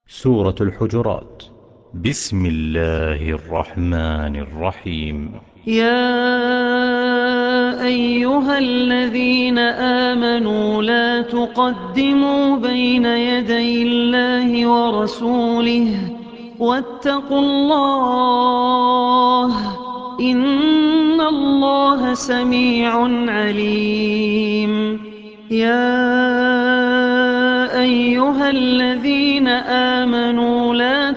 سورة الحجرات. بسم الله الرحمن الرحيم. يا أيها الذين آمنوا لا تقدموا بين يدي الله ورسوله واتقوا الله إن الله سميع عليم. يا أيها الذين آمنوا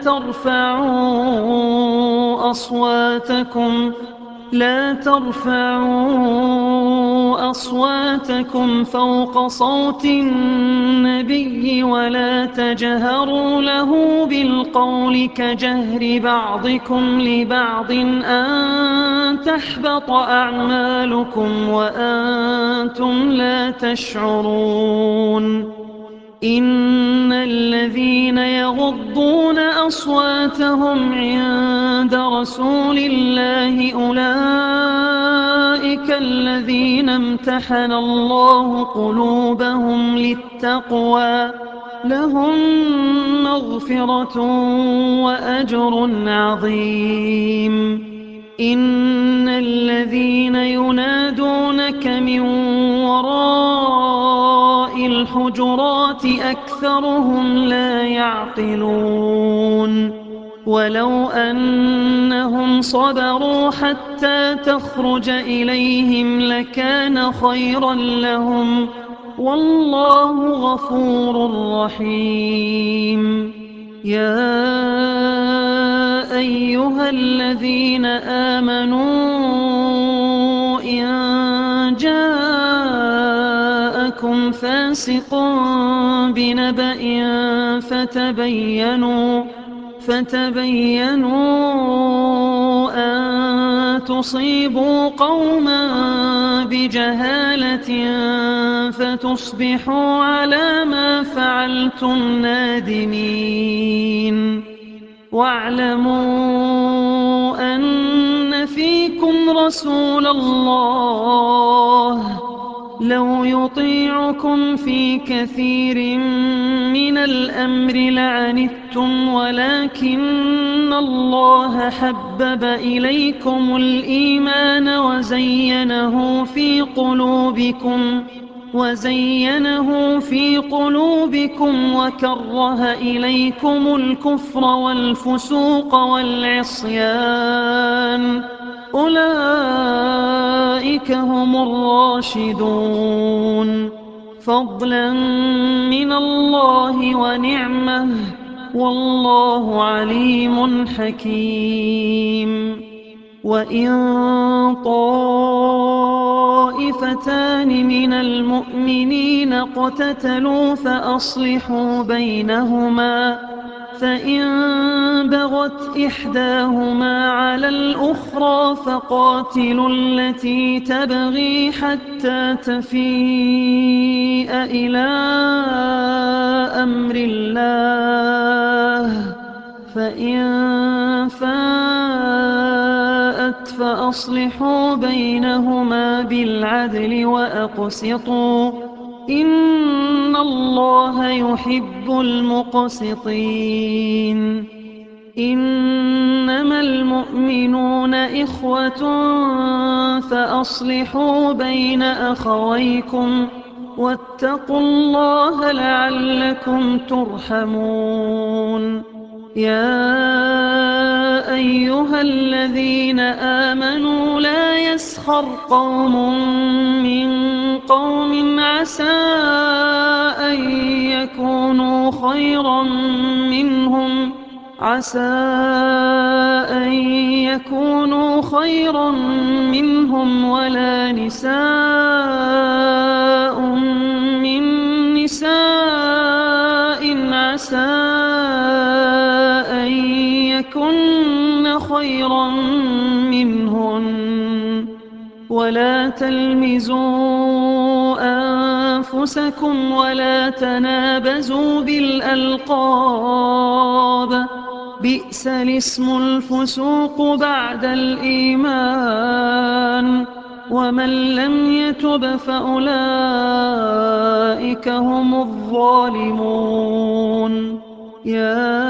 لا ترفعوا أصواتكم فوق صوت النبي ولا تجهروا له بالقول كجهر بعضكم لبعض أن تحبط أعمالكم وأنتم لا تشعرون. إن الذين يغضون أصواتهم عند رسول الله أولئك الذين امتحن الله قلوبهم للتقوى لهم مغفرة وأجر عظيم. إن الذين ينادونك من وراء الحجرات أكثرهم لا يعقلون. ولو أنهم صبروا حتى تخرج إليهم لكان خيرا لهم والله غفور رحيم. يا أيها الذين آمنوا إن جاءكم فاسق بنبأ فتبينوا أن تصيبوا قوما بجهالة فتصبحوا على ما فعلتم نادمين. واعلموا أن فيكم رسول الله لو يطيعكم في كثير من الأمر لعنتم ولكن الله حبب إليكم الإيمان وزينه في قلوبكم وكره إليكم الكفر والفسوق والعصيان أولئك هم الراشدون فضلا من الله ونعمة والله عليم حكيم. وإن طائفتان من المؤمنين اقتتلوا فأصلحوا بينهما فإن بغت إحداهما على الأخرى فقاتلوا التي تبغي حتى تفيء إلى أمر الله فإن فاءت فأصلحوا بينهما بالعدل وأقسطوا إن الله يحب المقسطين. إنما المؤمنون إخوة فأصلحوا بين أخويكم واتقوا الله لعلكم ترحمون. يا أيها الذين آمنوا لا يسخر قوم من قوم عسى أن يكونوا خيرا منهم ولا نساء من نساء عسى أن يكن خيرا منهن ولا تلمزوا أنفسكم ولا تنابزوا بالألقاب بئس الاسم الفسوق بعد الإيمان ومن لم يتب فأولئك هم الظالمون. يا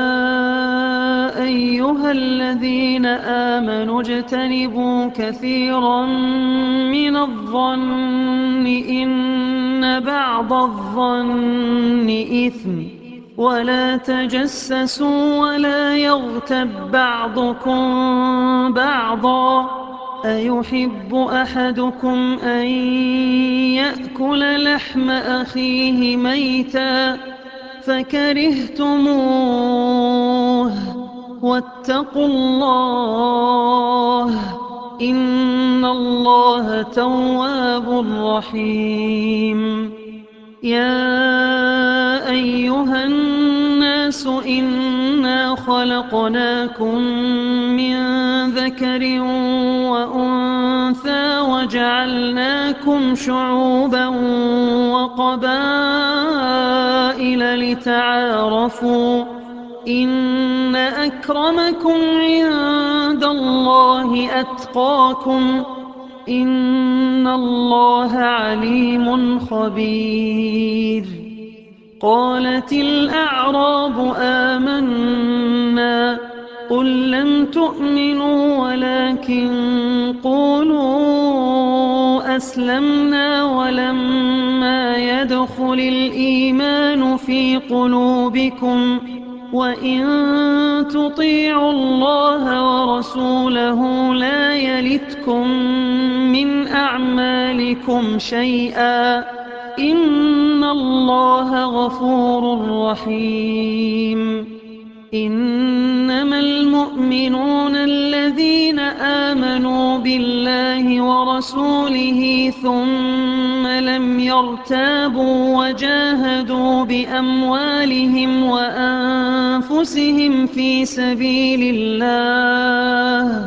أيها الذين آمنوا اجتنبوا كثيرا من الظن إن بعض الظن إثم ولا تجسسوا ولا يغتب بعضكم بعضا أيحب أحدكم أن يأكل لحم أخيه ميتا فكرهتموه واتقوا الله إن الله تواب رحيم يا أيها الناس إنا خلقناكم من ذكر وأنثى وجعلناكم شعوبا وقبائل لتعارفوا إن أكرمكم عند الله أتقاكم إن الله عليم خبير قالت الأعراب آمنا قل لم تؤمنوا ولكن قولوا أسلمنا ولما يدخل الإيمان في قلوبكم وإن تطيعوا الله ورسوله لا يلتكم من أعمالكم شيئا إن الله غفور رحيم إنما المؤمنون الذين آمنوا بالله ورسوله ثم لم يرتابوا وجاهدوا بأموالهم وأنفسهم في سبيل الله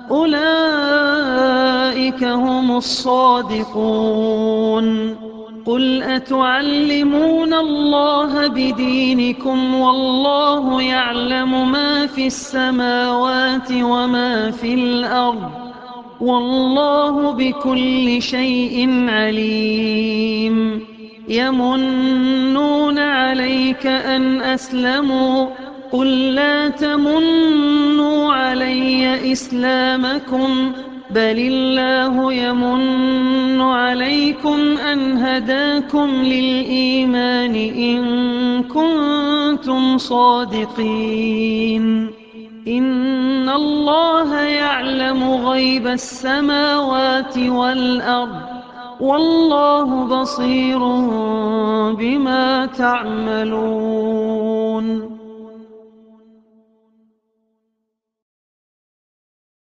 أولئك هم الصادقون قل أتعلمون الله بدينكم والله يعلم ما في السماوات وما في الأرض والله بكل شيء عليم يمنون عليك أن أسلموا قل لا تمنوا علي إسلامكم بل الله يمن عليكم أن هداكم للإيمان إن كنتم صادقين إن الله يعلم غيب السماوات والأرض والله بصير بما تعملون